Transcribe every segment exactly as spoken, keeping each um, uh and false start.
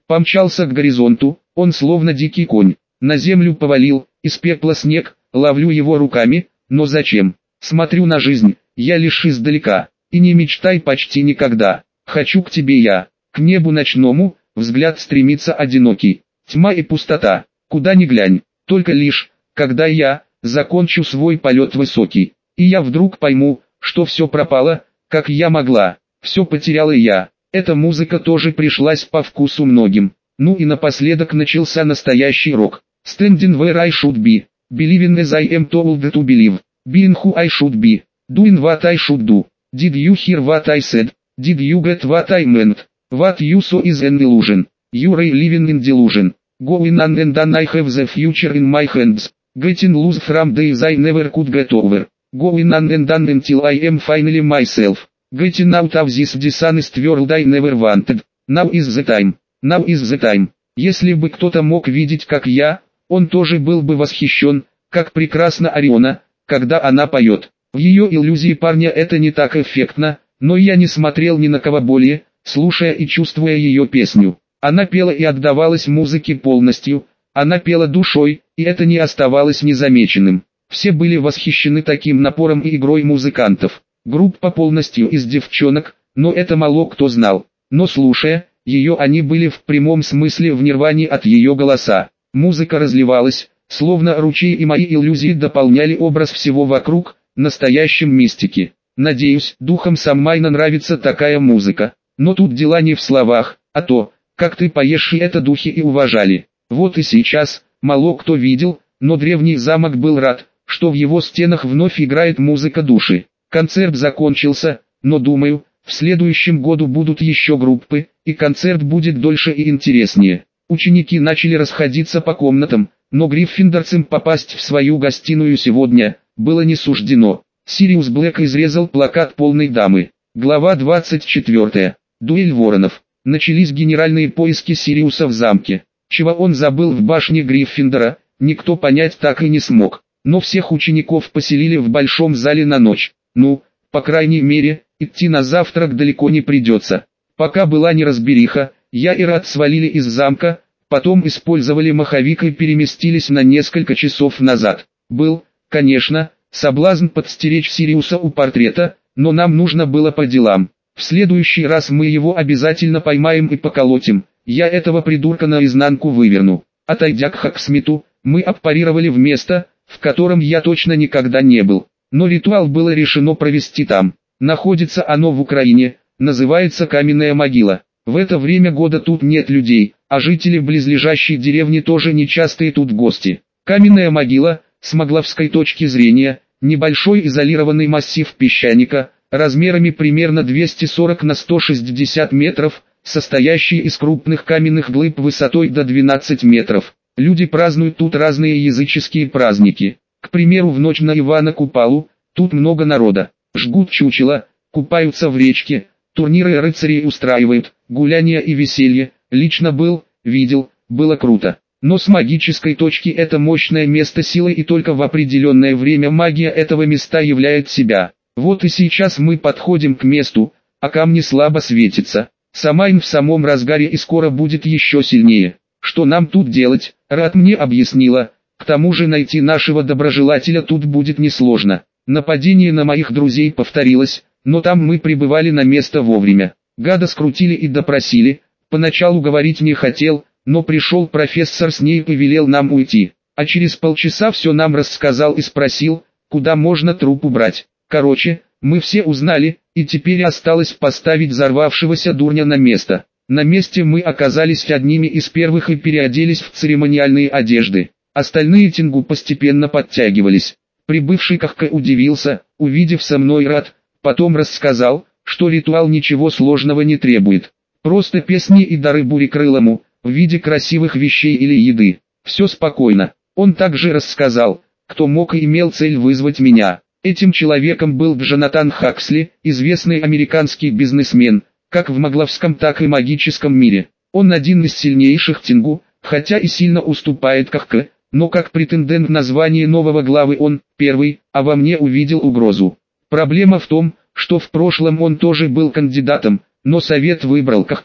Помчался к горизонту, он словно дикий конь. На землю повалил, из пепла снег, ловлю его руками, но зачем? Смотрю на жизнь, я лишь издалека, и не мечтай почти никогда. Хочу к тебе я, к небу ночному, взгляд стремится одинокий. Тьма и пустота, куда ни глянь, только лишь, когда я, закончу свой полет высокий. И я вдруг пойму, что все пропало, как я могла, все потеряла я. Эта музыка тоже пришлась по вкусу многим. Ну и напоследок начался настоящий рок. Standing where I should be, believing as I am told to believe, being who I should be, doing what I should do. Did you hear what I said? Did you get what I meant? What you saw is an illusion. You're living in delusion. Going on and on, I have the future in my hands. Getting loose from days I never could get over. Going on and on until I am finally myself. Getting out of this dishonest world I never wanted. Now is the time. Now is the time. Если бы кто-то мог видеть, как я, он тоже был бы восхищен, как прекрасна Ориона, когда она поет. В ее иллюзии парня это не так эффектно, но я не смотрел ни на кого более, слушая и чувствуя ее песню. Она пела и отдавалась музыке полностью, она пела душой, и это не оставалось незамеченным. Все были восхищены таким напором и игрой музыкантов. Группа полностью из девчонок, но это мало кто знал. Но слушая ее, они были в прямом смысле в нирване от ее голоса. Музыка разливалась, словно ручей, и мои иллюзии дополняли образ всего вокруг, настоящем мистике. Надеюсь, духам Саммайна нравится такая музыка. Но тут дела не в словах, а то, как ты поешь, и это духи и уважали. Вот и сейчас, мало кто видел, но древний замок был рад, что в его стенах вновь играет музыка души. Концерт закончился, но думаю, в следующем году будут еще группы, и концерт будет дольше и интереснее. Ученики начали расходиться по комнатам, но гриффиндорцам попасть в свою гостиную сегодня было не суждено. Сириус Блэк изрезал плакат полной дамы. Глава двадцать четвёртая. Дуэль воронов. Начались генеральные поиски Сириуса в замке. Чего он забыл в башне Гриффиндора, никто понять так и не смог. Но всех учеников поселили в большом зале на ночь. Ну, по крайней мере, идти на завтрак далеко не придется. Пока была неразбериха, я и Рад свалили из замка, потом использовали маховик и переместились на несколько часов назад. Был, конечно, соблазн подстеречь Сириуса у портрета, но нам нужно было по делам. В следующий раз мы его обязательно поймаем и поколотим, я этого придурка наизнанку выверну. Отойдя к Хоксмиту, мы аппарировали в место, в котором я точно никогда не был. Но ритуал было решено провести там. Находится оно в Украине, называется Каменная могила. В это время года тут нет людей, а жители близлежащей деревни тоже нечастые тут гости. Каменная могила, с могловской точки зрения, небольшой изолированный массив песчаника, размерами примерно двести сорок на сто шестьдесят метров, состоящий из крупных каменных глыб высотой до двенадцати метров. Люди празднуют тут разные языческие праздники. К примеру, в ночь на Ивана Купалу, тут много народа. Жгут чучела, купаются в речке, турниры рыцарей устраивают, гуляния и веселье. Лично был, видел, было круто. Но с магической точки это мощное место силы, и только в определенное время магия этого места являет себя. Вот и сейчас мы подходим к месту, а камни слабо светятся. Самайн в самом разгаре и скоро будет еще сильнее. Что нам тут делать, Рад мне объяснила. К тому же найти нашего доброжелателя тут будет несложно. Нападение на моих друзей повторилось, но там мы прибывали на место вовремя. Гада скрутили и допросили. Поначалу говорить не хотел, но пришел профессор Снейп и велел нам уйти. А через полчаса все нам рассказал и спросил, куда можно труп убрать. Короче, мы все узнали, и теперь осталось поставить взорвавшегося дурня на место. На месте мы оказались одними из первых и переоделись в церемониальные одежды. Остальные Тенгу постепенно подтягивались. Прибывший Кахка удивился, увидев со мной Рад, потом рассказал, что ритуал ничего сложного не требует. Просто песни и дары Бурекрылому, в виде красивых вещей или еды. Все спокойно. Он также рассказал, кто мог и имел цель вызвать меня. Этим человеком был Джонатан Хаксли, известный американский бизнесмен, как в магловском, так и магическом мире. Он один из сильнейших Тенгу, хотя и сильно уступает Кахка, но как претендент на звание нового главы он, первый, а во мне увидел угрозу. Проблема в том, что в прошлом он тоже был кандидатом, но совет выбрал Кахка,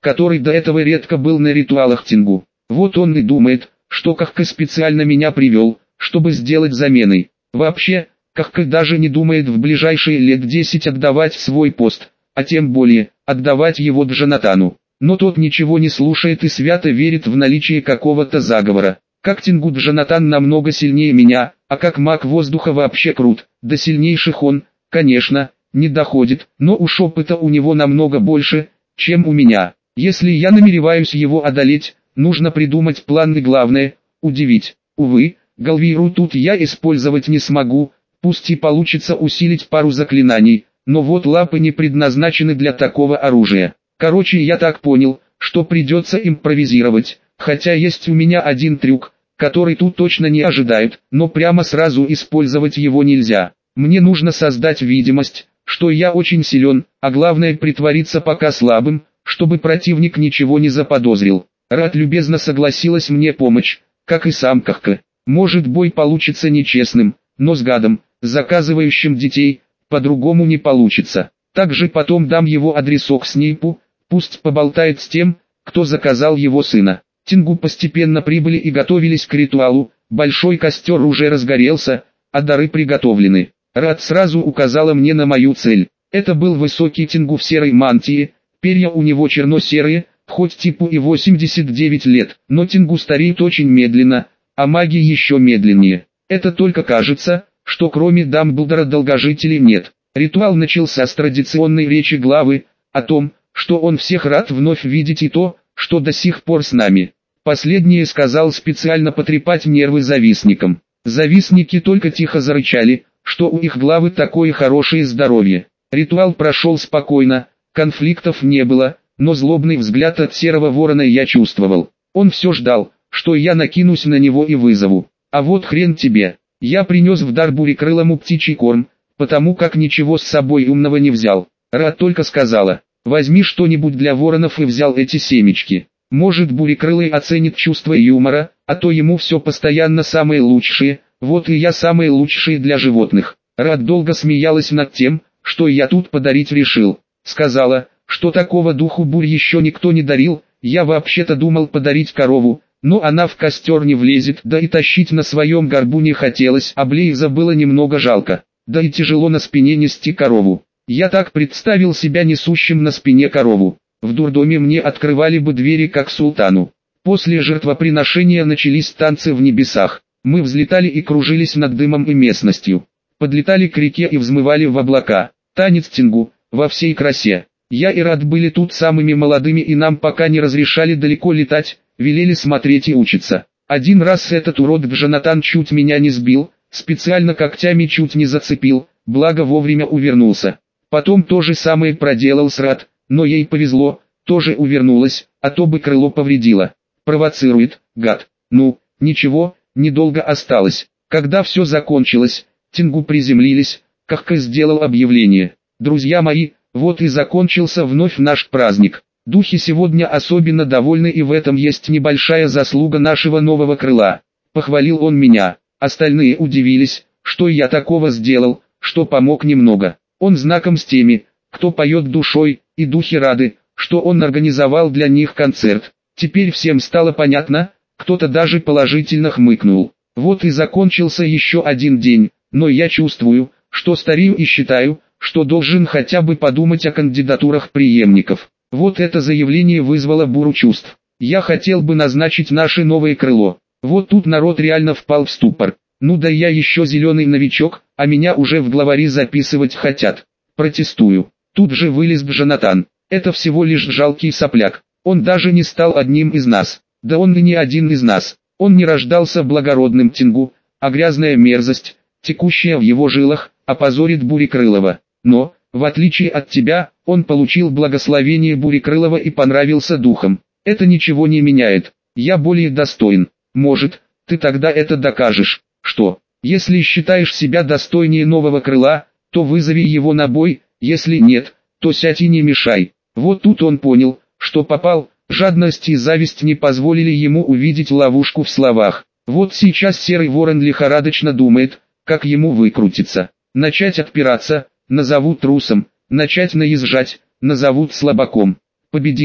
который до этого редко был на ритуалах Тингу. Вот он и думает, что Кахка специально меня привел, чтобы сделать заменой. Вообще, Кахка даже не думает в ближайшие лет десять отдавать свой пост, а тем более, отдавать его Джонатану. Но тот ничего не слушает и свято верит в наличие какого-то заговора. Как Тингу Джонатан намного сильнее меня, а как маг воздуха вообще крут, до сильнейших он, конечно, не доходит, но уж опыта у него намного больше, чем у меня. Если я намереваюсь его одолеть, нужно придумать план и главное, удивить. Увы, Галвиру тут я использовать не смогу, пусть и получится усилить пару заклинаний, но вот лапы не предназначены для такого оружия. Короче, я так понял, что придется импровизировать, хотя есть у меня один трюк, который тут точно не ожидают, но прямо сразу использовать его нельзя. Мне нужно создать видимость, что я очень силен, а главное притвориться пока слабым, чтобы противник ничего не заподозрил. Рад любезно согласилась мне помочь, как и сам Кахка. Может, бой получится нечестным, но с гадом, заказывающим детей, по-другому не получится. Также потом дам его адресок Снейпу, пусть поболтает с тем, кто заказал его сына. Тингу постепенно прибыли и готовились к ритуалу, большой костер уже разгорелся, а дары приготовлены. Рад сразу указала мне на мою цель. Это был высокий Тингу в серой мантии, перья у него черно-серые, хоть типу и восемьдесят девять лет, но Тингу стареет очень медленно, а маги еще медленнее. Это только кажется, что кроме Дамблдора долгожителей нет. Ритуал начался с традиционной речи главы, о том, что он всех рад вновь видеть и то, что до сих пор с нами. Последнее сказал специально потрепать нервы завистникам. Завистники только тихо зарычали, что у их главы такое хорошее здоровье. Ритуал прошел спокойно, конфликтов не было, но злобный взгляд от Серого Ворона я чувствовал. Он все ждал, что я накинусь на него и вызову. А вот хрен тебе, я принес в дар бурекрылому птичий корм, потому как ничего с собой умного не взял. Рад только сказала, возьми что-нибудь для воронов и взял эти семечки. Может, бурекрылый оценит чувство юмора, а то ему все постоянно самые лучшие, вот и я самые лучшие для животных. Рад долго смеялась над тем, что я тут подарить решил. Сказала, что такого духу бурь еще никто не дарил, я вообще-то думал подарить корову, но она в костер не влезет, да и тащить на своем горбу не хотелось, а Блейза было немного жалко, да и тяжело на спине нести корову. Я так представил себя несущим на спине корову. В дурдоме мне открывали бы двери как султану. После жертвоприношения начались танцы в небесах. Мы взлетали и кружились над дымом и местностью. Подлетали к реке и взмывали в облака. Танец Тингу, во всей красе. Я и Рад были тут самыми молодыми и нам пока не разрешали далеко летать, велели смотреть и учиться. Один раз этот урод Джонатан чуть меня не сбил, специально когтями чуть не зацепил, благо вовремя увернулся. Потом то же самое проделал с Рад, но ей повезло, тоже увернулась, а то бы крыло повредило. Провоцирует, гад. Ну, ничего, недолго осталось. Когда все закончилось, Тингу приземлились, Кахка сделал объявление. Друзья мои, вот и закончился вновь наш праздник. Духи сегодня особенно довольны и в этом есть небольшая заслуга нашего нового крыла. Похвалил он меня. Остальные удивились, что я такого сделал, что помог немного. Он знаком с теми, кто поет душой, и духи рады, что он организовал для них концерт. Теперь всем стало понятно, кто-то даже положительно хмыкнул. Вот и закончился еще один день, но я чувствую, что старею и считаю, что должен хотя бы подумать о кандидатурах преемников. Вот это заявление вызвало бурю чувств. Я хотел бы назначить наше новое крыло. Вот тут народ реально впал в ступор. Ну да я еще зеленый новичок, а меня уже в главари записывать хотят. Протестую. Тут же вылез Джонатан. Это всего лишь жалкий сопляк. Он даже не стал одним из нас. Да он и не один из нас. Он не рождался благородным Тингу, а грязная мерзость, текущая в его жилах, опозорит Бурекрылова. Но, в отличие от тебя, он получил благословение Бурекрылова и понравился духом. Это ничего не меняет. Я более достоин. Может, ты тогда это докажешь. Что, если считаешь себя достойнее нового крыла, то вызови его на бой, если нет, то сядь и не мешай. Вот тут он понял, что попал, жадность и зависть не позволили ему увидеть ловушку в словах. Вот сейчас Серый Ворон лихорадочно думает, как ему выкрутиться. Начать отпираться, назовут трусом, начать наезжать, назовут слабаком. Победит,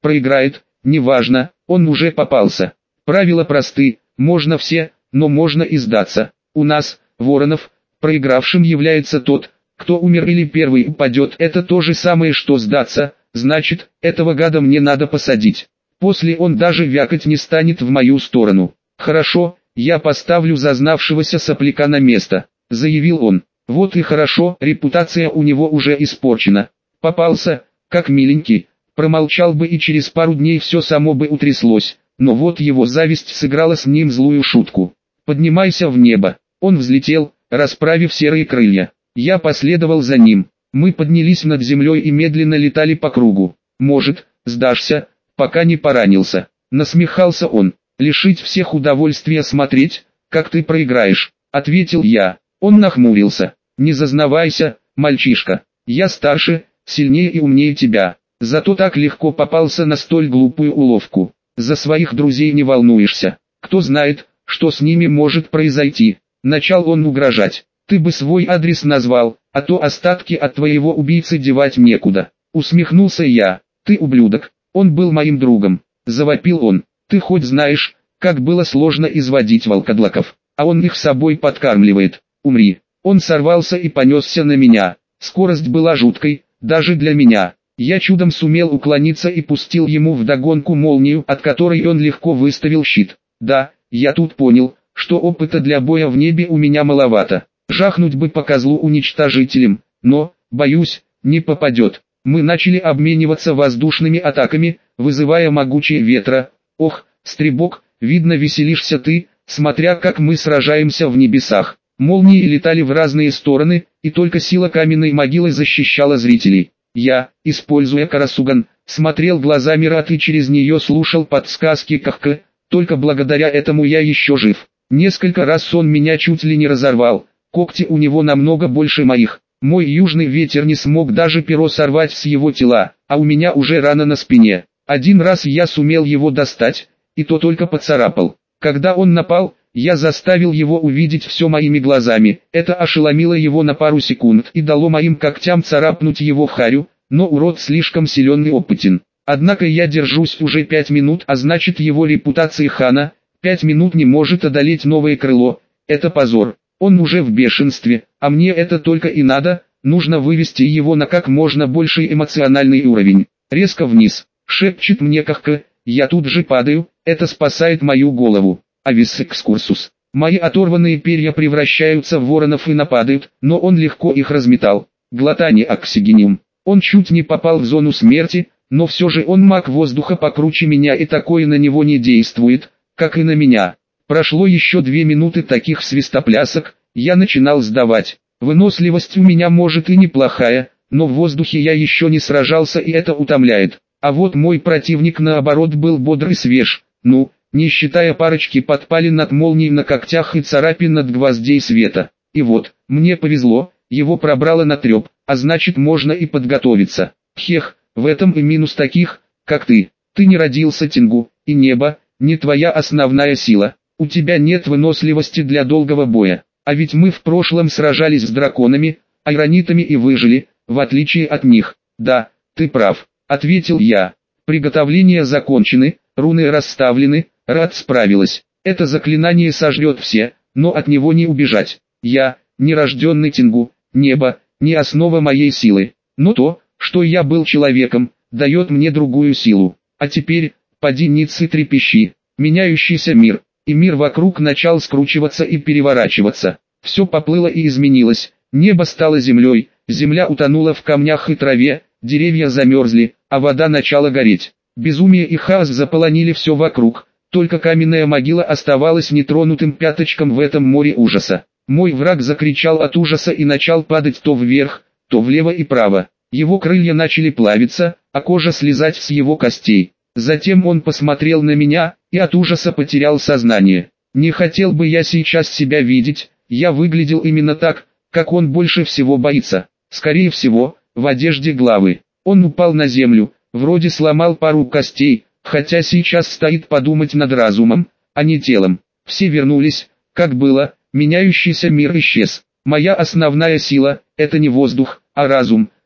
проиграет, неважно, он уже попался. Правила просты, можно все, но можно и сдаться. У нас, Воронов, проигравшим является тот, кто умер или первый упадет. Это то же самое, что сдаться, значит, этого гада мне надо посадить. После он даже вякать не станет в мою сторону. Хорошо, я поставлю зазнавшегося сопляка на место, заявил он. Вот и хорошо, репутация у него уже испорчена. Попался, как миленький, промолчал бы и через пару дней все само бы утряслось, но вот его зависть сыграла с ним злую шутку. Поднимайся в небо. Он взлетел, расправив серые крылья. Я последовал за ним. Мы поднялись над землей и медленно летали по кругу. Может, сдашься, пока не поранился. Насмехался он. Лишить всех удовольствия смотреть, как ты проиграешь, ответил я. Он нахмурился. Не зазнавайся, мальчишка. Я старше, сильнее и умнее тебя. Зато так легко попался на столь глупую уловку. За своих друзей не волнуешься. Кто знает, что с ними может произойти. Начал он угрожать. Ты бы свой адрес назвал, а то остатки от твоего убийцы девать некуда. Усмехнулся я. Ты ублюдок. Он был моим другом. Завопил он. Ты хоть знаешь, как было сложно изводить волкодлаков, а он их собой подкармливает. Умри. Он сорвался и понесся на меня. Скорость была жуткой, даже для меня. Я чудом сумел уклониться и пустил ему вдогонку молнию, от которой он легко выставил щит. Да, я тут понял, что опыта для боя в небе у меня маловато. Жахнуть бы по козлу уничтожителем, но, боюсь, не попадет. Мы начали обмениваться воздушными атаками, вызывая могучие ветра. Ох, Стребок, видно веселишься ты, смотря как мы сражаемся в небесах. Молнии летали в разные стороны, и только сила каменной могилы защищала зрителей. Я, используя карасуган, смотрел глазами Рат и через нее слушал подсказки Кахка, только благодаря этому я еще жив. Несколько раз он меня чуть ли не разорвал, когти у него намного больше моих. Мой южный ветер не смог даже перо сорвать с его тела, а у меня уже рана на спине. Один раз я сумел его достать, и то только поцарапал. Когда он напал, я заставил его увидеть все моими глазами. Это ошеломило его на пару секунд и дало моим когтям царапнуть его в харю, но урод слишком силен и опытен. Однако я держусь уже пять минут, а значит его репутация хана, пять минут не может одолеть новое крыло. Это позор. Он уже в бешенстве, а мне это только и надо, нужно вывести его на как можно больший эмоциональный уровень. Резко вниз, шепчет мне Кахка, я тут же падаю, это спасает мою голову. Авис экскурсус. Мои оторванные перья превращаются в воронов и нападают, но он легко их разметал. Глотание оксигениум. Он чуть не попал в зону смерти, но все же он маг воздуха покруче меня и такое на него не действует, как и на меня. Прошло еще две минуты таких свистоплясок, я начинал сдавать. Выносливость у меня может и неплохая, но в воздухе я еще не сражался и это утомляет. А вот мой противник наоборот был бодр и свеж, ну, не считая парочки подпалин от молний на когтях и царапин от гвоздей света. И вот, мне повезло, его пробрало на треп, а значит можно и подготовиться. Хех, в этом и минус таких, как ты. Ты не родился Тингу, и небо, не твоя основная сила. У тебя нет выносливости для долгого боя. А ведь мы в прошлом сражались с драконами, айронитами и выжили, в отличие от них. Да, ты прав, ответил я. Приготовления закончены, руны расставлены, Рат справилась. Это заклинание сожрет все, но от него не убежать. Я, нерожденный Тингу, небо, не основа моей силы. Но то, что я был человеком, дает мне другую силу. А теперь, поди ниц и трепещи. Меняющийся мир. И мир вокруг начал скручиваться и переворачиваться. Все поплыло и изменилось. Небо стало землей, земля утонула в камнях и траве, деревья замерзли, а вода начала гореть. Безумие и хаос заполонили все вокруг. Только каменная могила оставалась нетронутым пяточком в этом море ужаса. Мой враг закричал от ужаса и начал падать то вверх, то влево и право. Его крылья начали плавиться, а кожа слезать с его костей. Затем он посмотрел на меня, и от ужаса потерял сознание. Не хотел бы я сейчас себя видеть, я выглядел именно так, как он больше всего боится. Скорее всего, в одежде главы. Он упал на землю, вроде сломал пару костей, хотя сейчас стоит подумать над разумом, а не телом. Все вернулись, как было, меняющийся мир исчез. Моя основная сила – это не воздух, а разум.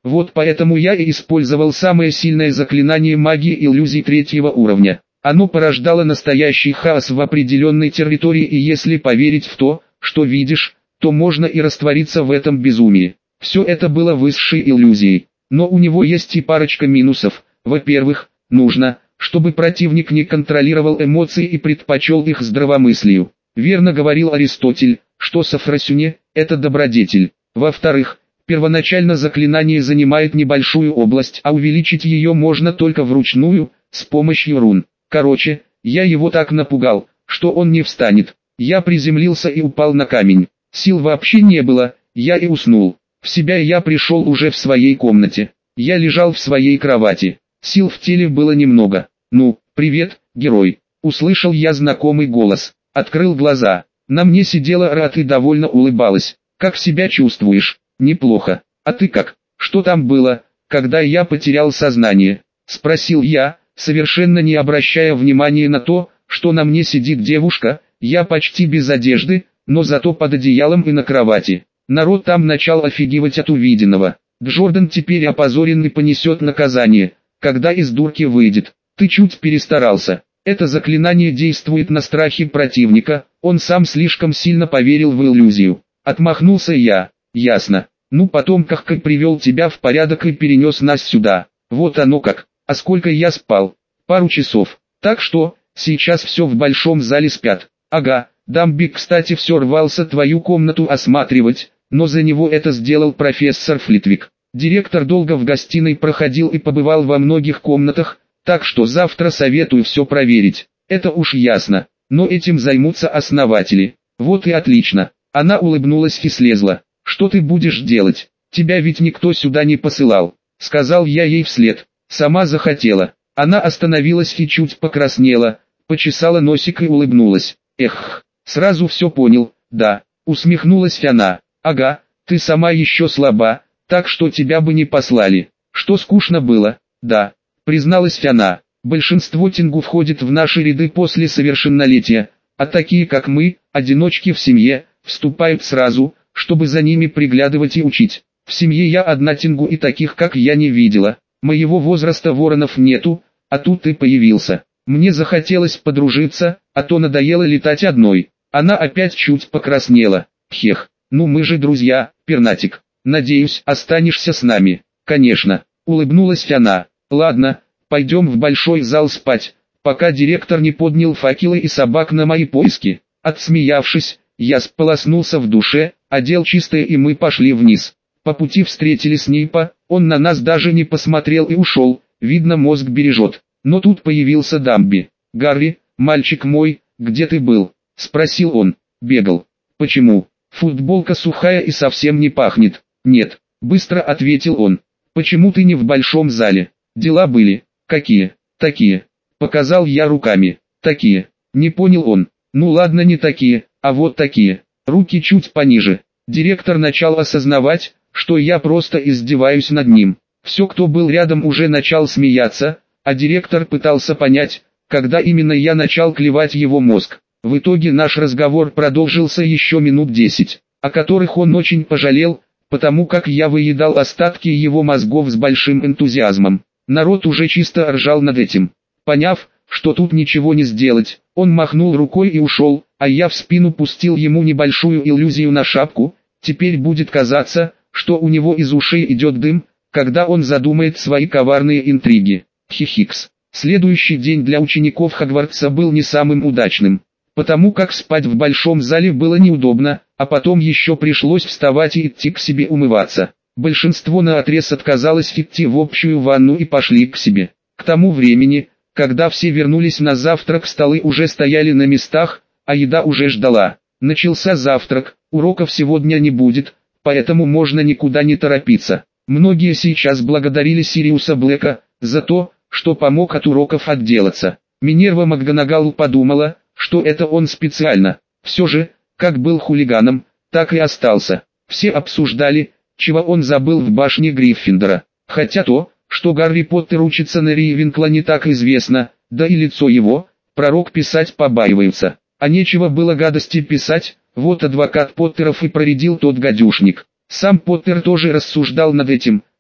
Вот поэтому я и использовал самое сильное заклинание магии иллюзий третьего уровня. Оно порождало настоящий хаос в определенной территории, и если поверить в то, что видишь, то можно и раствориться в этом безумии. Все это было высшей иллюзией. Но у него есть и парочка минусов. Во-первых, нужно, чтобы противник не контролировал эмоции и предпочел их здравомыслию. Верно говорил Аристотель, что софросюне – это добродетель. Во-вторых, первоначально заклинание занимает небольшую область, а увеличить ее можно только вручную, с помощью рун. Короче, я его так напугал, что он не встанет. Я приземлился и упал на камень. Сил вообще не было, я и уснул. В себя я пришел уже в своей комнате. Я лежал в своей кровати. Сил в теле было немного. «Ну, привет, герой!» Услышал я знакомый голос. Открыл глаза. На мне сидела Рат и довольно улыбалась. «Как себя чувствуешь?» «Неплохо. А ты как? Что там было, когда я потерял сознание?» Спросил я, совершенно не обращая внимания на то, что на мне сидит девушка. Я почти без одежды, но зато под одеялом и на кровати. Народ там начал офигевать от увиденного. Джордан теперь опозорен и понесет наказание, когда из дурки выйдет. Ты чуть перестарался. Это заклинание действует на страхе противника, он сам слишком сильно поверил в иллюзию. Отмахнулся я. Ясно. Ну потом как привел тебя в порядок и перенес нас сюда. Вот оно как. А сколько я спал? Пару часов. Так что, сейчас все в большом зале спят. Ага, Дамби, кстати, все рвался твою комнату осматривать, но за него это сделал профессор Флитвик. Директор долго в гостиной проходил и побывал во многих комнатах, так что завтра советую все проверить. Это уж ясно, но этим займутся основатели. Вот и отлично. Она улыбнулась и слезла. Что ты будешь делать? Тебя ведь никто сюда не посылал. Сказал я ей вслед. Сама захотела. Она остановилась и чуть покраснела, почесала носик и улыбнулась. Эх, сразу все понял, да, усмехнулась она. Ага, ты сама еще слаба, так что тебя бы не послали. Что скучно было? Да, призналась она. Большинство тенгу входит в наши ряды после совершеннолетия, а такие как мы, одиночки в семье, вступают сразу, чтобы за ними приглядывать и учить. В семье я одна тенгу и таких как я не видела. Моего возраста воронов нету, а тут ты появился. Мне захотелось подружиться, а то надоело летать одной. Она опять чуть покраснела. Хех, ну мы же друзья, пернатик. Надеюсь, останешься с нами. Конечно, улыбнулась она. Ладно, пойдем в большой зал спать, пока директор не поднял факелы и собак на мои поиски. Отсмеявшись, я сполоснулся в душе, одел чистое и мы пошли вниз. По пути встретили Снейпа, он на нас даже не посмотрел и ушел, видно мозг бережет. Но тут появился Дамби. «Гарри, мальчик мой, где ты был?» – спросил он. «Бегал». «Почему? Футболка сухая и совсем не пахнет». «Нет», – быстро ответил он. «Почему ты не в большом зале?» «Дела были». «Какие?» «Такие». Показал я руками. «Такие». Не понял он. «Ну ладно, не такие, а вот такие». Руки чуть пониже. Директор начал осознавать, что я просто издеваюсь над ним. Все, кто был рядом, уже начал смеяться, а директор пытался понять, когда именно я начал клевать его мозг. В итоге наш разговор продолжился еще минут десять, о которых он очень пожалел, потому как я выедал остатки его мозгов с большим энтузиазмом. Народ уже чисто ржал над этим. Поняв, что тут ничего не сделать, он махнул рукой и ушел, а я в спину пустил ему небольшую иллюзию на шапку. Теперь будет казаться, что у него из ушей идет дым, когда он задумает свои коварные интриги. Хихикс. Следующий день для учеников Хогвартса был не самым удачным, потому как спать в большом зале было неудобно, а потом еще пришлось вставать и идти к себе умываться. Большинство наотрез отказалось идти в общую ванну и пошли к себе. К тому времени, когда все вернулись на завтрак, столы уже стояли на местах, а еда уже ждала. Начался завтрак, уроков сегодня не будет, поэтому можно никуда не торопиться. Многие сейчас благодарили Сириуса Блэка за то, что помог от уроков отделаться. Минерва МакГонагал подумала, что это он специально. Все же, как был хулиганом, так и остался. Все обсуждали, чего он забыл в башне Гриффиндора. Хотя то, что Гарри Поттер учится на Рейвенкла, не так известно, да и лицо его, пророк писать побаиваются. А нечего было гадости писать, вот адвокат Поттеров и проредил тот гадюшник. Сам Поттер тоже рассуждал над этим,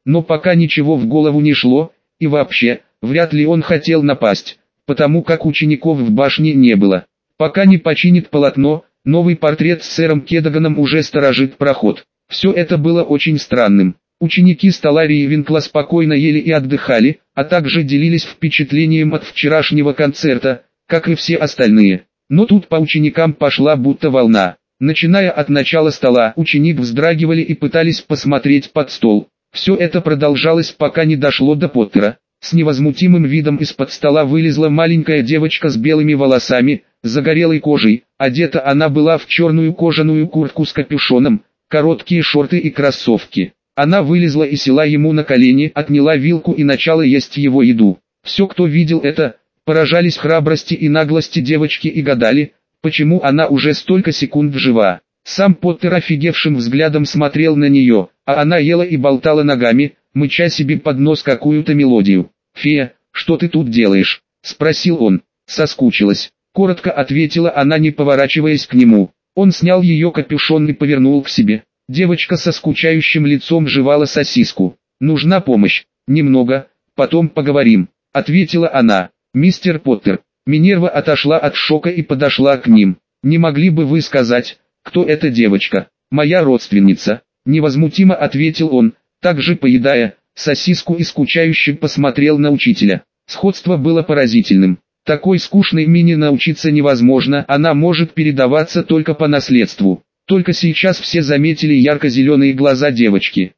но пока ничего в голову не шло, и вообще, вряд ли он хотел напасть, потому как учеников в башне не было. Пока не починит полотно, новый портрет с сэром Кедаганом уже сторожит проход. Все это было очень странным. Ученики Столарии Винкла спокойно ели и отдыхали, а также делились впечатлением от вчерашнего концерта, как и все остальные. Но тут по ученикам пошла будто волна. Начиная от начала стола, ученик вздрагивали и пытались посмотреть под стол. Все это продолжалось, пока не дошло до Поттера. С невозмутимым видом из-под стола вылезла маленькая девочка с белыми волосами, загорелой кожей. Одета она была в черную кожаную куртку с капюшоном, короткие шорты и кроссовки. Она вылезла и села ему на колени, отняла вилку и начала есть его еду. Все, кто видел это, поражались храбрости и наглости девочки и гадали, почему она уже столько секунд жива. Сам Поттер офигевшим взглядом смотрел на нее, а она ела и болтала ногами, мыча себе под нос какую-то мелодию. «Фея, что ты тут делаешь?» – спросил он. «Соскучилась», – коротко ответила она, не поворачиваясь к нему. Он снял ее капюшон и повернул к себе. Девочка со скучающим лицом жевала сосиску. «Нужна помощь?» «Немного, потом поговорим», – ответила она. «Мистер Поттер». Минерва отошла от шока и подошла к ним. «Не могли бы вы сказать, кто эта девочка?» «Моя родственница», – невозмутимо ответил он, также поедая сосиску и скучающе посмотрел на учителя. Сходство было поразительным. Такой скучной мине научиться невозможно, она может передаваться только по наследству. Только сейчас все заметили ярко-зеленые глаза девочки.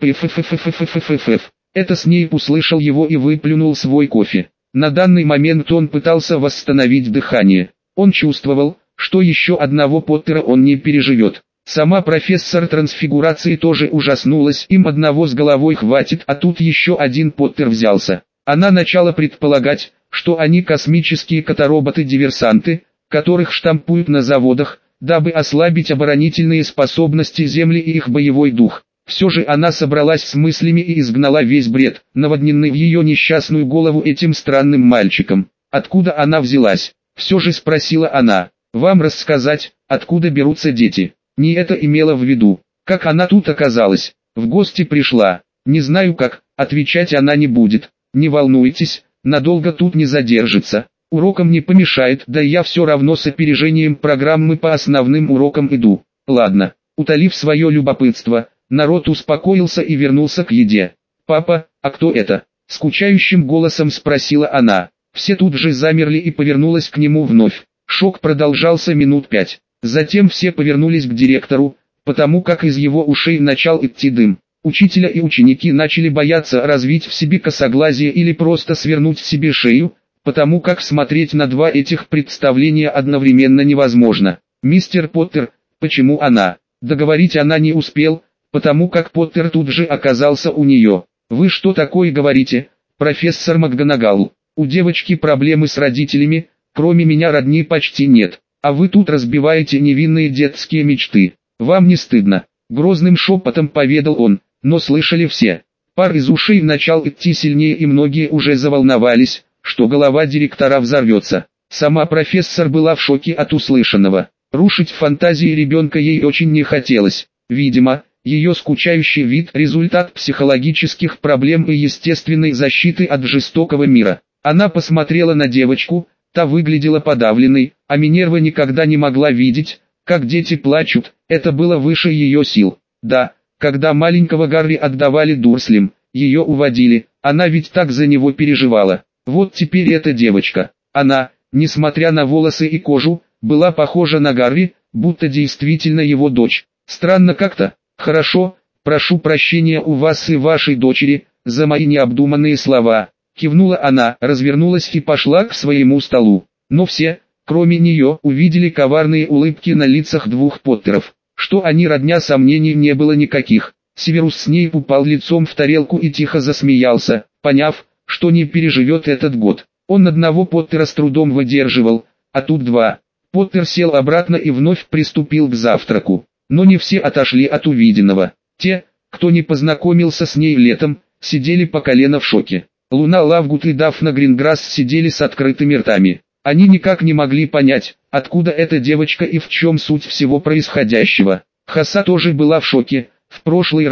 «Пф-пф-пф-пф-пф-пф-пф». Это Снейп услышал его и выплюнул свой кофе. На данный момент он пытался восстановить дыхание. Он чувствовал, что еще одного Поттера он не переживет. Сама профессор трансфигурации тоже ужаснулась, им одного с головой хватит, а тут еще один Поттер взялся. Она начала предполагать, что они космические котороботы-диверсанты, которых штампуют на заводах, дабы ослабить оборонительные способности Земли и их боевой дух. Все же она собралась с мыслями и изгнала весь бред, наводненный в ее несчастную голову этим странным мальчиком. Откуда она взялась? Все же спросила она. «Вам рассказать, откуда берутся дети?» Не это имела в виду. Как она тут оказалась? В гости пришла. Не знаю как, отвечать она не будет. Не волнуйтесь, надолго тут не задержится. Урокам не помешает, да я все равно с опережением программы по основным урокам иду. Ладно, утолив свое любопытство, народ успокоился и вернулся к еде. «Папа, а кто это?» — скучающим голосом спросила она. Все тут же замерли и повернулась к нему вновь. Шок продолжался минут пять. Затем все повернулись к директору, потому как из его ушей начал идти дым. Учителя и ученики начали бояться развить в себе косоглазие или просто свернуть себе шею, потому как смотреть на два этих представления одновременно невозможно. «Мистер Поттер, почему она?» Договорить она не успел, потому как Поттер тут же оказался у нее. «Вы что такое говорите, профессор МакГонагал? У девочки проблемы с родителями, кроме меня родни почти нет. А вы тут разбиваете невинные детские мечты. Вам не стыдно?» Грозным шепотом поведал он, но слышали все. Пар из ушей начал идти сильнее и многие уже заволновались, что голова директора взорвется. Сама профессор была в шоке от услышанного. Рушить фантазии ребенка ей очень не хотелось. Видимо, ее скучающий вид – результат психологических проблем и естественной защиты от жестокого мира. Она посмотрела на девочку. Та выглядела подавленной, а Минерва никогда не могла видеть, как дети плачут, это было выше ее сил. Да, когда маленького Гарри отдавали Дурслям, ее уводили, она ведь так за него переживала. Вот теперь эта девочка. Она, несмотря на волосы и кожу, была похожа на Гарри, будто действительно его дочь. Странно как-то. «Хорошо, прошу прощения у вас и вашей дочери, за мои необдуманные слова». Кивнула она, развернулась и пошла к своему столу. Но все, кроме нее, увидели коварные улыбки на лицах двух Поттеров. Что они родня, сомнений не было никаких. Северус Снейп упал лицом в тарелку и тихо засмеялся, поняв, что не переживет этот год. Он одного Поттера с трудом выдерживал, а тут два. Поттер сел обратно и вновь приступил к завтраку. Но не все отошли от увиденного. Те, кто не познакомился с ней летом, сидели по колено в шоке. Луна Лавгут и Дафна Гринграсс сидели с открытыми ртами. Они никак не могли понять, откуда эта девочка и в чем суть всего происходящего. Хаса тоже была в шоке. В прошлый раз,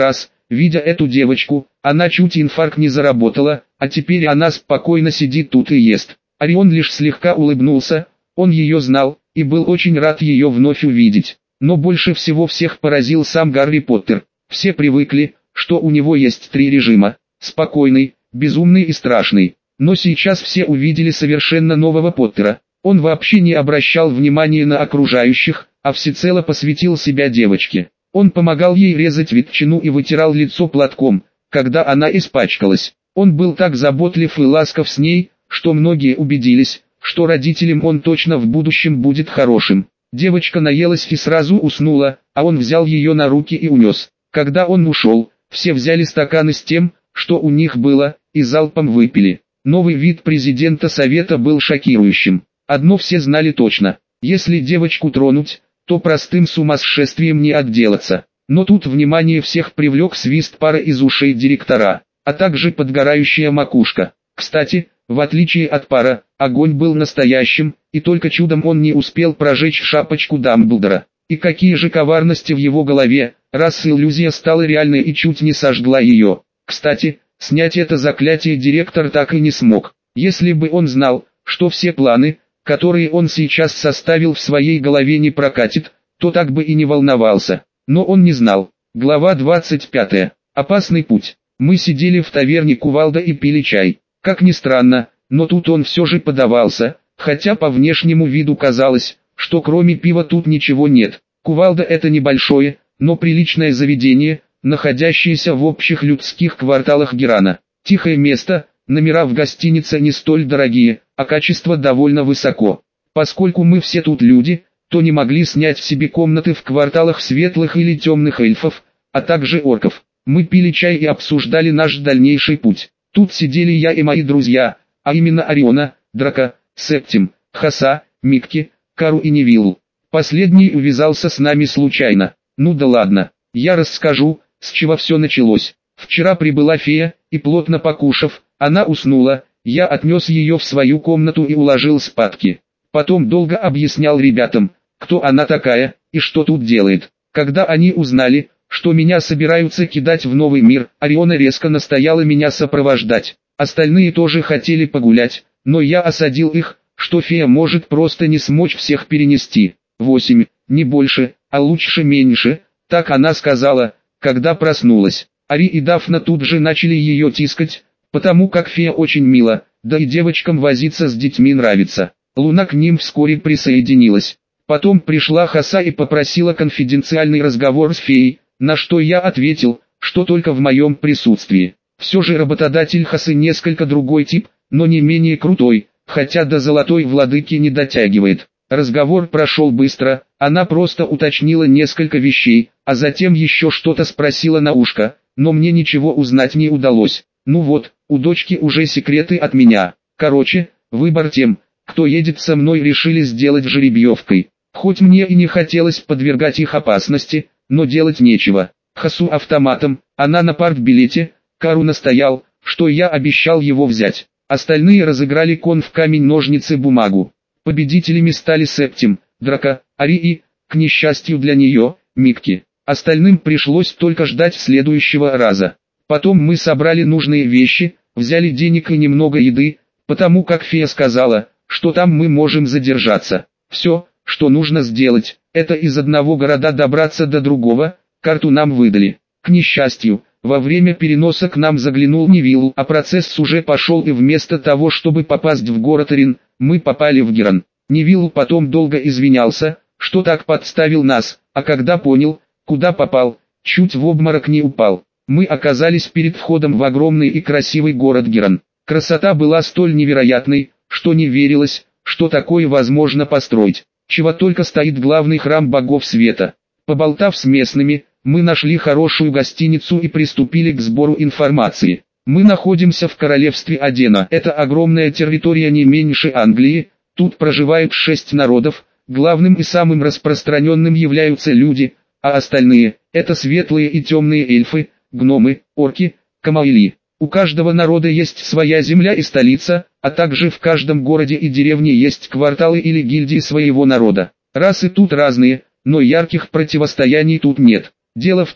видя эту девочку, она чуть инфаркт не заработала, а теперь она спокойно сидит тут и ест. Орион лишь слегка улыбнулся, он ее знал, и был очень рад ее вновь увидеть. Но больше всего всех поразил сам Гарри Поттер. Все привыкли, что у него есть три режима: спокойный, безумный и страшный. Но сейчас все увидели совершенно нового Поттера. Он вообще не обращал внимания на окружающих, а всецело посвятил себя девочке. Он помогал ей резать ветчину и вытирал лицо платком, когда она испачкалась. Он был так заботлив и ласков с ней, что многие убедились, что родителям он точно в будущем будет хорошим. Девочка наелась и сразу уснула, а он взял ее на руки и унес. Когда он ушел, все взяли стаканы с тем, что у них было, и залпом выпили. Новый вид президента совета был шокирующим. Одно все знали точно: если девочку тронуть, то простым сумасшествием не отделаться. Но тут внимание всех привлек свист пара из ушей директора, а также подгорающая макушка. Кстати, в отличие от пара, огонь был настоящим, и только чудом он не успел прожечь шапочку Дамблдора. И какие же коварности в его голове, раз иллюзия стала реальной и чуть не сожгла ее. Кстати, снять это заклятие директор так и не смог. Если бы он знал, что все планы, которые он сейчас составил в своей голове, не прокатит, то так бы и не волновался. Но он не знал. Глава двадцать пятая. Опасный путь. Мы сидели в таверне Кувалда и пили чай. Как ни странно, но тут он все же подавался, хотя по внешнему виду казалось, что кроме пива тут ничего нет. Кувалда — это небольшое, но приличное заведение, находящееся в общих людских кварталах Герана. Тихое место, номера в гостинице не столь дорогие, а качество довольно высоко. Поскольку мы все тут люди, то не могли снять себе комнаты в кварталах светлых или темных эльфов, а также орков. Мы пили чай и обсуждали наш дальнейший путь. Тут сидели я и мои друзья, а именно Ориона, Драко, Септим, Хаса, Микки, Кару и Невиллу. Последний увязался с нами случайно. Ну да ладно, я расскажу, с чего все началось. Вчера прибыла фея, и плотно покушав, она уснула. Я отнес ее в свою комнату и уложил спадки. Потом долго объяснял ребятам, кто она такая, и что тут делает. Когда они узнали, что меня собираются кидать в новый мир, Ориона резко настояла меня сопровождать. Остальные тоже хотели погулять, но я осадил их, что фея может просто не смочь всех перенести. Восемь, не больше, а лучше меньше, так она сказала, когда проснулась. Ари и Дафна тут же начали ее тискать, потому как фея очень мила, да и девочкам возиться с детьми нравится. Луна к ним вскоре присоединилась. Потом пришла Хаса и попросила конфиденциальный разговор с феей, на что я ответил, что только в моем присутствии. Все же работодатель Хасы несколько другой тип, но не менее крутой, хотя до золотой владыки не дотягивает. Разговор прошел быстро, она просто уточнила несколько вещей, а затем еще что-то спросила на ушко, но мне ничего узнать не удалось. Ну вот, у дочки уже секреты от меня. Короче, выбор тем, кто едет со мной, решили сделать жеребьевкой. Хоть мне и не хотелось подвергать их опасности, но делать нечего. Хасу автоматом, она на партбилете, Кару настоял, что я обещал его взять. Остальные разыграли кон в камень-ножницы-бумагу. Победителями стали Септим, Драко, Ари и, к несчастью для нее, Микки. Остальным пришлось только ждать следующего раза. Потом мы собрали нужные вещи, взяли денег и немного еды, потому как фея сказала, что там мы можем задержаться. Все, что нужно сделать, это из одного города добраться до другого, карту нам выдали. К несчастью, во время переноса к нам заглянул Невилл, а процесс уже пошел, и вместо того, чтобы попасть в город Рин, мы попали в Геран. Невилл потом долго извинялся, что так подставил нас, а когда понял, куда попал, чуть в обморок не упал. Мы оказались перед входом в огромный и красивый город Геран. Красота была столь невероятной, что не верилось, что такое возможно построить. Чего только стоит главный храм богов света. Поболтав с местными, мы нашли хорошую гостиницу и приступили к сбору информации. Мы находимся в королевстве Адена. Это огромная территория не меньше Англии. Тут проживает шесть народов. Главным и самым распространенным являются люди, а остальные – это светлые и темные эльфы, гномы, орки, камаили. У каждого народа есть своя земля и столица, а также в каждом городе и деревне есть кварталы или гильдии своего народа. Расы тут разные, но ярких противостояний тут нет. Дело в том,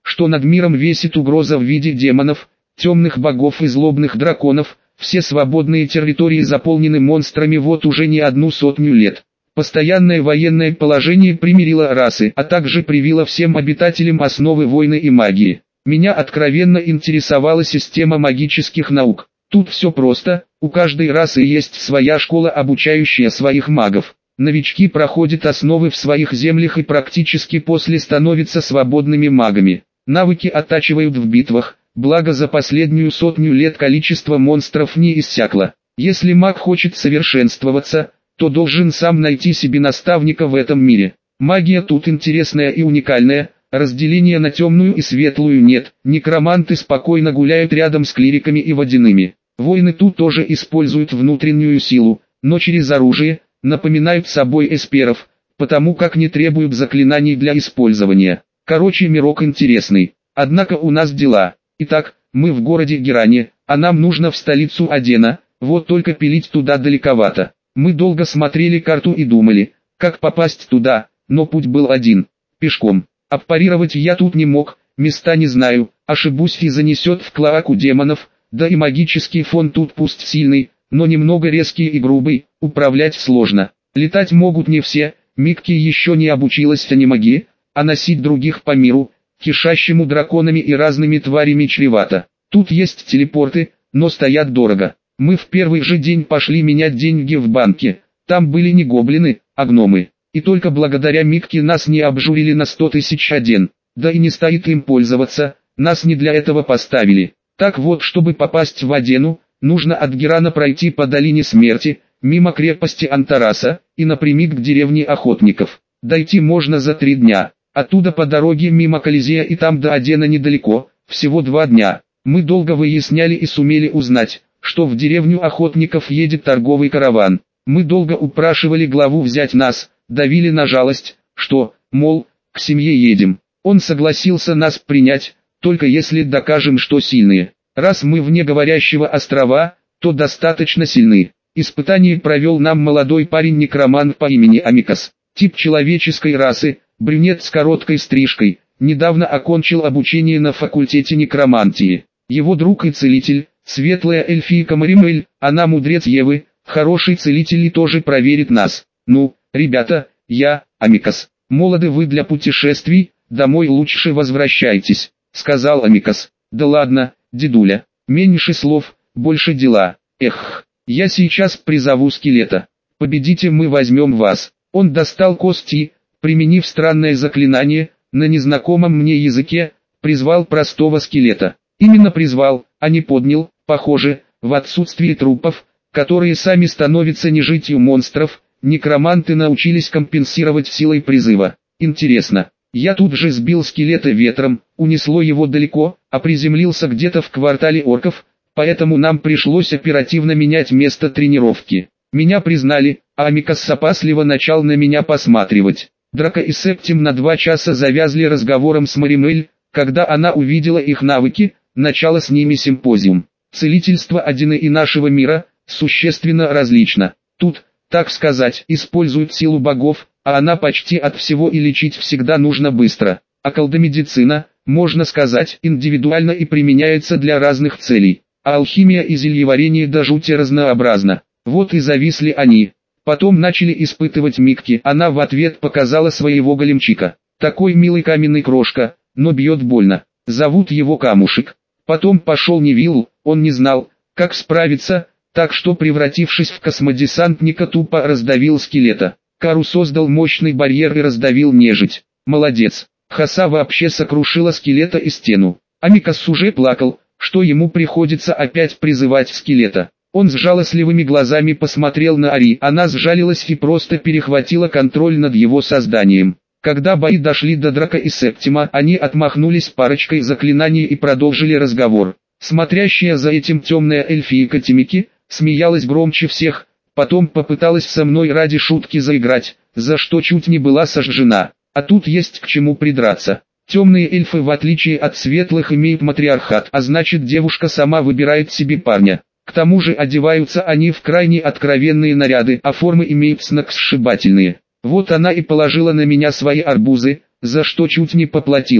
что над миром висит угроза в виде демонов, темных богов и злобных драконов, все свободные территории заполнены монстрами вот уже не одну сотню лет. Постоянное военное положение примирило расы, а также привило всем обитателям основы войны и магии. Меня откровенно интересовала система магических наук. Тут все просто, у каждой расы есть своя школа, обучающая своих магов. Новички проходят основы в своих землях и практически после становятся свободными магами. Навыки оттачивают в битвах, благо за последнюю сотню лет количество монстров не иссякло. Если маг хочет совершенствоваться, то должен сам найти себе наставника в этом мире. Магия тут интересная и уникальная, разделения на темную и светлую нет, некроманты спокойно гуляют рядом с клириками и водяными. Воины тут тоже используют внутреннюю силу, но через оружие, напоминают собой эсперов, потому как не требуют заклинаний для использования. Короче, мирок интересный. Однако у нас дела. Итак, мы в городе Геране, а нам нужно в столицу Адена, вот только пилить туда далековато. Мы долго смотрели карту и думали, как попасть туда, но путь был один – пешком. Аппарировать я тут не мог, места не знаю, ошибусь и занесет в клоаку демонов, да и магический фон тут пусть сильный, но немного резкий и грубый, управлять сложно. Летать могут не все, Микки еще не обучилась анимагии, а носить других по миру, кишащему драконами и разными тварями чревато. Тут есть телепорты, но стоят дорого. Мы в первый же день пошли менять деньги в банке, там были не гоблины, а гномы. И только благодаря Микке нас не обжурили на сто тысяч один. Да и не стоит им пользоваться, нас не для этого поставили. Так вот, чтобы попасть в Адену, нужно от Герана пройти по долине смерти, мимо крепости Антараса, и напрямик к деревне охотников. Дойти можно за три дня, оттуда по дороге мимо Колизея и там до Адена недалеко, всего два дня. Мы долго выясняли и сумели узнать, что в деревню охотников едет торговый караван. Мы долго упрашивали главу взять нас, давили на жалость, что, мол, к семье едем. Он согласился нас принять, только если докажем, что сильные. Раз мы вне говорящего острова, то достаточно сильны. Испытание провел нам молодой парень-некромант по имени Амикас. Тип человеческой расы, брюнет с короткой стрижкой, недавно окончил обучение на факультете некромантии. Его друг и целитель, светлая эльфийка Маримель, она мудрец Евы, хороший целитель и тоже проверит нас. Ну, ребята, я, Амикас, молоды вы для путешествий, домой лучше возвращайтесь, сказал Амикас. Да ладно, дедуля, меньше слов, больше дела. Эх, я сейчас призову скелета. Победите, мы возьмем вас. Он достал кости, применив странное заклинание, на незнакомом мне языке, призвал простого скелета. Именно призвал, а не поднял, похоже, в отсутствии трупов, которые сами становятся нежитью монстров, некроманты научились компенсировать силой призыва. Интересно, я тут же сбил скелета ветром, унесло его далеко, а приземлился где-то в квартале орков, поэтому нам пришлось оперативно менять место тренировки. Меня признали, а Амикас опасливо начал на меня посматривать. Драко и Септим на два часа завязли разговором с Маримель, когда она увидела их навыки, начало с ними симпозиум. Целительство Адены и нашего мира существенно различно. Тут, так сказать, используют силу богов, а она почти от всего и лечить всегда нужно быстро. А колдомедицина, можно сказать, индивидуально и применяется для разных целей. А алхимия и зельеварение до жути разнообразно. Вот и зависли они. Потом начали испытывать Микки, она в ответ показала своего големчика. Такой милый каменный крошка, но бьет больно. Зовут его Камушек. Потом пошел Невилл, он не знал, как справиться, так что, превратившись в космодесантника, тупо раздавил скелета. Кару создал мощный барьер и раздавил нежить. Молодец. Хаса вообще сокрушила скелета и стену. Амикас уже плакал, что ему приходится опять призывать скелета. Он с жалостливыми глазами посмотрел на Ари, она сжалилась и просто перехватила контроль над его созданием. Когда бои дошли до Драко и Септима, они отмахнулись парочкой заклинаний и продолжили разговор. Смотрящая за этим темная эльфийка Тимики смеялась громче всех, потом попыталась со мной ради шутки заиграть, за что чуть не была сожжена. А тут есть к чему придраться. Темные эльфы, в отличие от светлых, имеют матриархат, а значит, девушка сама выбирает себе парня. К тому же одеваются они в крайне откровенные наряды, а формы имеют сногсшибательные. Вот она и положила на меня свои арбузы, за что чуть не поплатилась.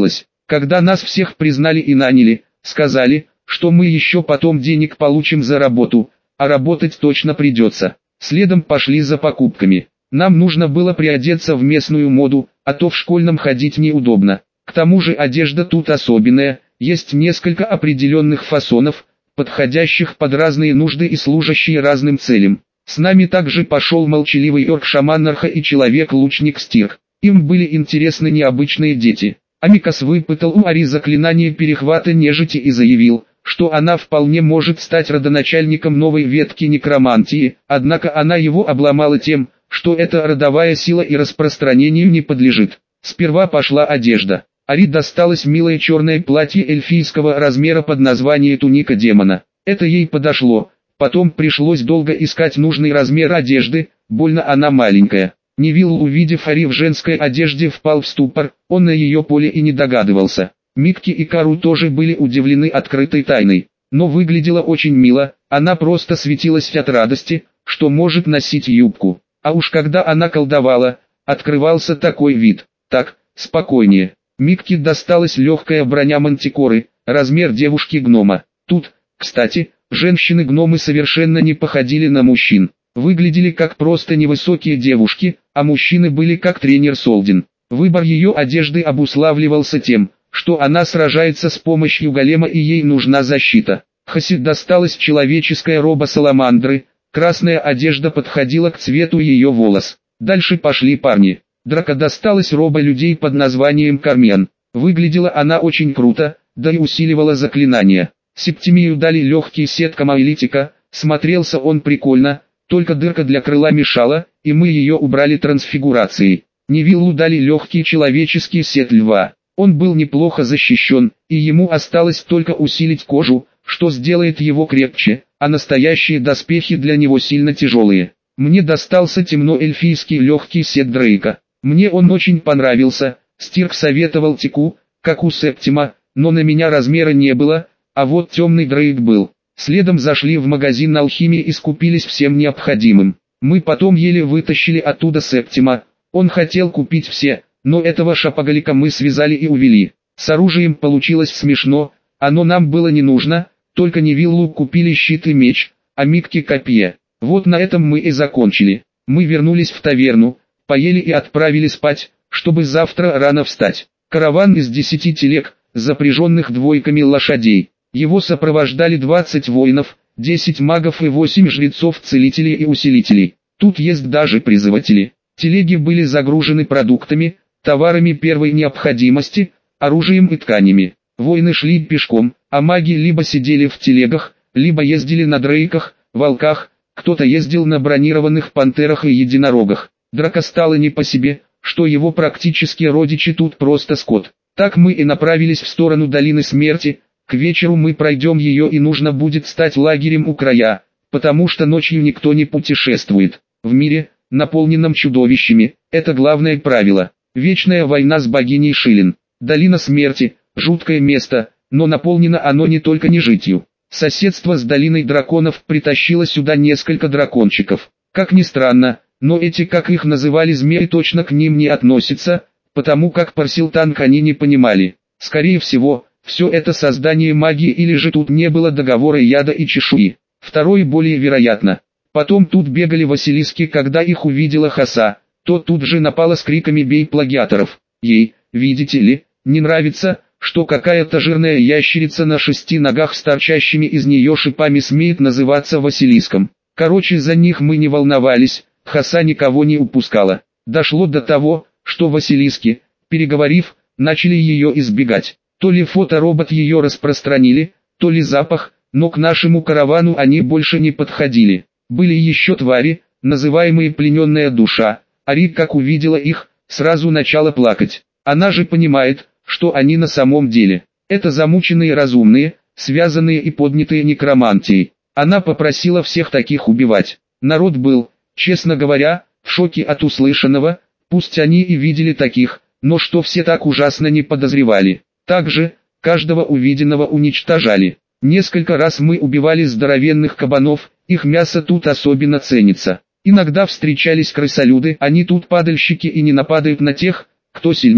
Когда нас всех признали и наняли, сказали, что мы еще потом денег получим за работу, а работать точно придется. Следом пошли за покупками. Нам нужно было приодеться в местную моду, а то в школьном ходить неудобно. К тому же одежда тут особенная, есть несколько определенных фасонов, подходящих под разные нужды и служащие разным целям. С нами также пошел молчаливый орк-шаман-арха и человек-лучник Стирк. Им были интересны необычные дети. Амикас выпытал у Ари заклинание перехвата нежити и заявил, что она вполне может стать родоначальником новой ветки некромантии, однако она его обломала тем, что эта родовая сила и распространению не подлежит. Сперва пошла одежда. Ари досталось милое черное платье эльфийского размера под названием туника демона. Это ей подошло, потом пришлось долго искать нужный размер одежды, больно она маленькая. Невилл, увидев Ари в женской одежде, впал в ступор, он на ее поле и не догадывался. Микки и Кару тоже были удивлены открытой тайной, но выглядела очень мило, она просто светилась от радости, что может носить юбку. А уж когда она колдовала, открывался такой вид. Так, спокойнее. Микки досталась легкая броня мантикоры, размер девушки-гнома. Тут, кстати, женщины-гномы совершенно не походили на мужчин. Выглядели как просто невысокие девушки, а мужчины были как тренер Солдин. Выбор ее одежды обуславливался тем, что она сражается с помощью голема и ей нужна защита. Хаси досталась человеческая роба саламандры, красная одежда подходила к цвету ее волос. Дальше пошли парни. Драко досталась роба людей под названием Кармен. Выглядела она очень круто, да и усиливала заклинания. Септимию дали легкий сет камаэлитика, смотрелся он прикольно, только дырка для крыла мешала, и мы ее убрали трансфигурацией. Невиллу дали легкий человеческий сет льва. Он был неплохо защищен, и ему осталось только усилить кожу, что сделает его крепче, а настоящие доспехи для него сильно тяжелые. Мне достался темно-эльфийский легкий сет Дрейка. Мне он очень понравился, Стирк советовал Тику, как у Септима, но на меня размера не было, а вот темный Дрейк был. Следом зашли в магазин алхимии и скупились всем необходимым. Мы потом еле вытащили оттуда Септима, он хотел купить все, но этого шапоголика мы связали и увели. С оружием получилось смешно, оно нам было не нужно, только Невиллу купили щит и меч, а Микке копье. Вот на этом мы и закончили. Мы вернулись в таверну, поели и отправили спать, чтобы завтра рано встать. Караван из десяти телег, запряженных двойками лошадей. Его сопровождали двадцать воинов, десять магов и восемь жрецов-целителей и усилителей. Тут есть даже призыватели. Телеги были загружены продуктами, товарами первой необходимости, оружием и тканями. Воины шли пешком, а маги либо сидели в телегах, либо ездили на дрейках, волках, кто-то ездил на бронированных пантерах и единорогах. Драко стало не по себе, что его практически родичи тут просто скот. Так мы и направились в сторону долины смерти. К вечеру мы пройдем ее и нужно будет стать лагерем у края, потому что ночью никто не путешествует. В мире, наполненном чудовищами, это главное правило. Вечная война с богиней Шилин. Долина смерти, жуткое место, но наполнено оно не только нежитью. Соседство с долиной драконов притащило сюда несколько дракончиков. Как ни странно, но эти, как их называли змеи, точно к ним не относятся, потому как Парсилтанг они не понимали. Скорее всего, все это создание магии или же тут не было договора яда и чешуи. Второе более вероятно. Потом тут бегали Василиски, когда их увидела Хаса, то тут же напала с криками «бей плагиаторов». Ей, видите ли, не нравится, что какая-то жирная ящерица на шести ногах с торчащими из нее шипами смеет называться Василиском. Короче, за них мы не волновались, Хаса никого не упускала. Дошло до того, что Василиски, переговорив, начали ее избегать. То ли фоторобот ее распространили, то ли запах, но к нашему каравану они больше не подходили. Были еще твари, называемые плененная душа. Ари, как увидела их, сразу начала плакать. Она же понимает, что они на самом деле. Это замученные разумные, связанные и поднятые некромантией. Она попросила всех таких убивать. Народ был, честно говоря, в шоке от услышанного, пусть они и видели таких, но что все так ужасно не подозревали. Также, каждого увиденного уничтожали. Несколько раз мы убивали здоровенных кабанов, их мясо тут особенно ценится. Иногда встречались крысолюды, они тут падальщики и не нападают на тех, кто сильнее.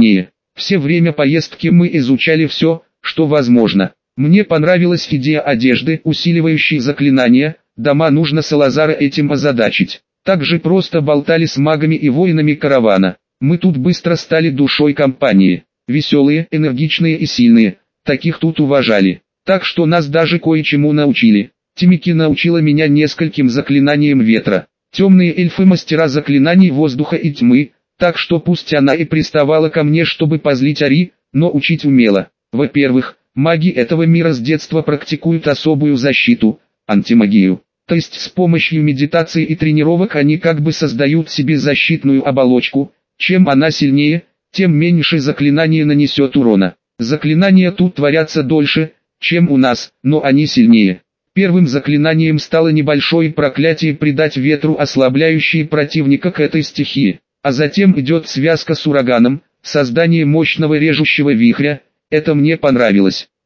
Все время поездки мы изучали все, что возможно. Мне понравилась идея одежды, усиливающей заклинания, дома нужно Салазара этим озадачить. Также просто болтали с магами и воинами каравана. Мы тут быстро стали душой компании. Веселые, энергичные и сильные, таких тут уважали. Так что нас даже кое-чему научили. Тимики научила меня нескольким заклинаниям ветра. Темные эльфы мастера заклинаний воздуха и тьмы, так что пусть она и приставала ко мне, чтобы позлить Ари, но учить умела. Во-первых, маги этого мира с детства практикуют особую защиту, антимагию. То есть с помощью медитации и тренировок они как бы создают себе защитную оболочку. Чем она сильнее, тем меньше заклинание нанесет урона. Заклинания тут творятся дольше, чем у нас, но они сильнее. Первым заклинанием стало небольшое проклятие придать ветру, ослабляющее противника к этой стихии. А затем идет связка с ураганом, создание мощного режущего вихря. Это мне понравилось.